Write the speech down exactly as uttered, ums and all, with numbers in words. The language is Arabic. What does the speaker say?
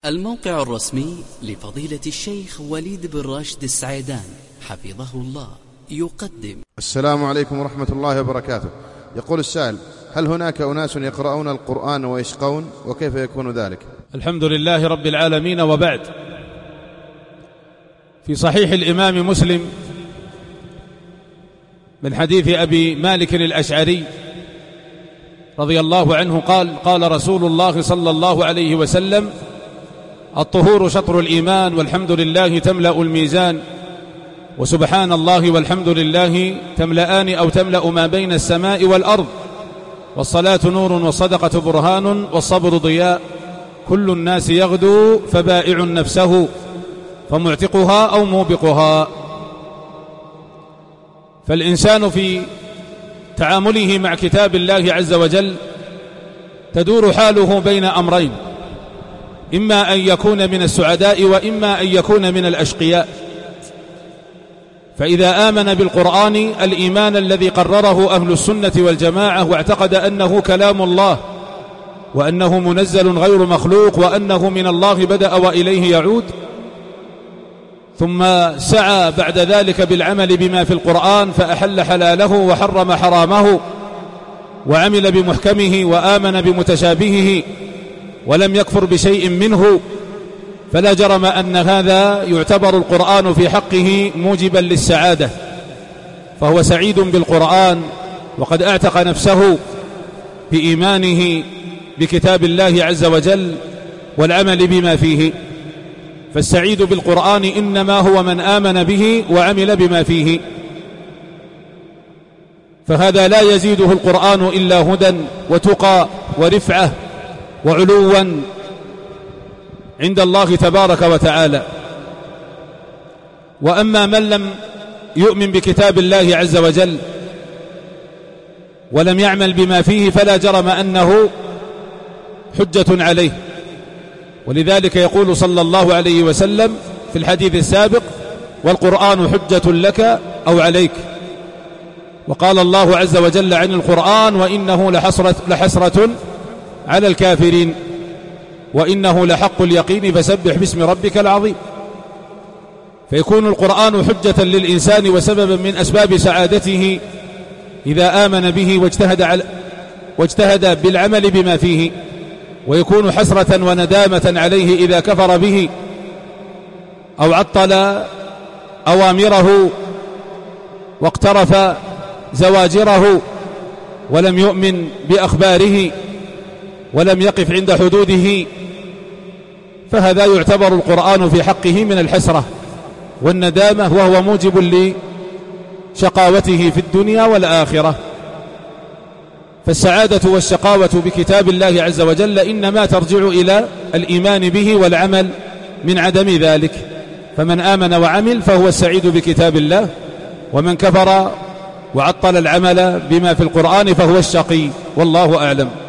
الموقع الرسمي لفضيلة الشيخ وليد بن راشد السعيدان حفظه الله يقدم. السلام عليكم ورحمة الله وبركاته. يقول السائل: هل هناك أناس يقرؤون القرآن ويشقون، وكيف يكون ذلك؟ الحمد لله رب العالمين، وبعد. في صحيح الإمام مسلم من حديث أبي مالك الأشعري رضي الله عنه قال: قال رسول الله صلى الله عليه وسلم: الطهور شطر الإيمان، والحمد لله تملأ الميزان، وسبحان الله والحمد لله تملأان أو تملأ ما بين السماء والأرض، والصلاة نور والصدقة برهان والصبر ضياء، كل الناس يغدو فبائع نفسه فمعتقها أو موبقها. فالإنسان في تعامله مع كتاب الله عز وجل تدور حاله بين أمرين: إما أن يكون من السعداء، وإما أن يكون من الأشقياء. فإذا آمن بالقرآن الإيمان الذي قرره أهل السنة والجماعة، واعتقد أنه كلام الله، وأنه منزل غير مخلوق، وأنه من الله بدأ وإليه يعود، ثم سعى بعد ذلك بالعمل بما في القرآن فأحل حلاله وحرم حرامه، وعمل بمحكمه وآمن بمتشابهه ولم يكفر بشيء منه، فلا جرم أن هذا يعتبر القرآن في حقه موجبا للسعادة، فهو سعيد بالقرآن، وقد اعتق نفسه بإيمانه بكتاب الله عز وجل والعمل بما فيه. فالسعيد بالقرآن إنما هو من آمن به وعمل بما فيه، فهذا لا يزيده القرآن إلا هدى وتقى ورفعة وعلوا عند الله تبارك وتعالى. وأما من لم يؤمن بكتاب الله عز وجل ولم يعمل بما فيه فلا جرم أنه حجة عليه، ولذلك يقول صلى الله عليه وسلم في الحديث السابق: والقرآن حجة لك أو عليك. وقال الله عز وجل عن القرآن: وإنه لحسرة, لحسرة على الكافرين وإنه لحق اليقين فسبح باسم ربك العظيم. فيكون القرآن حجة للإنسان وسببا من أسباب سعادته إذا آمن به واجتهد, على واجتهد بالعمل بما فيه، ويكون حسرة وندامة عليه إذا كفر به أو عطل أوامره واقترف زواجره ولم يؤمن بأخباره ولم يقف عند حدوده، فهذا يعتبر القرآن في حقه من الحسرة والندامة، وهو موجب لشقاوته في الدنيا والآخرة. فالسعادة والشقاوة بكتاب الله عز وجل إنما ترجع إلى الإيمان به والعمل من عدم ذلك. فمن آمن وعمل فهو السعيد بكتاب الله، ومن كفر وعطل العمل بما في القرآن فهو الشقي، والله أعلم.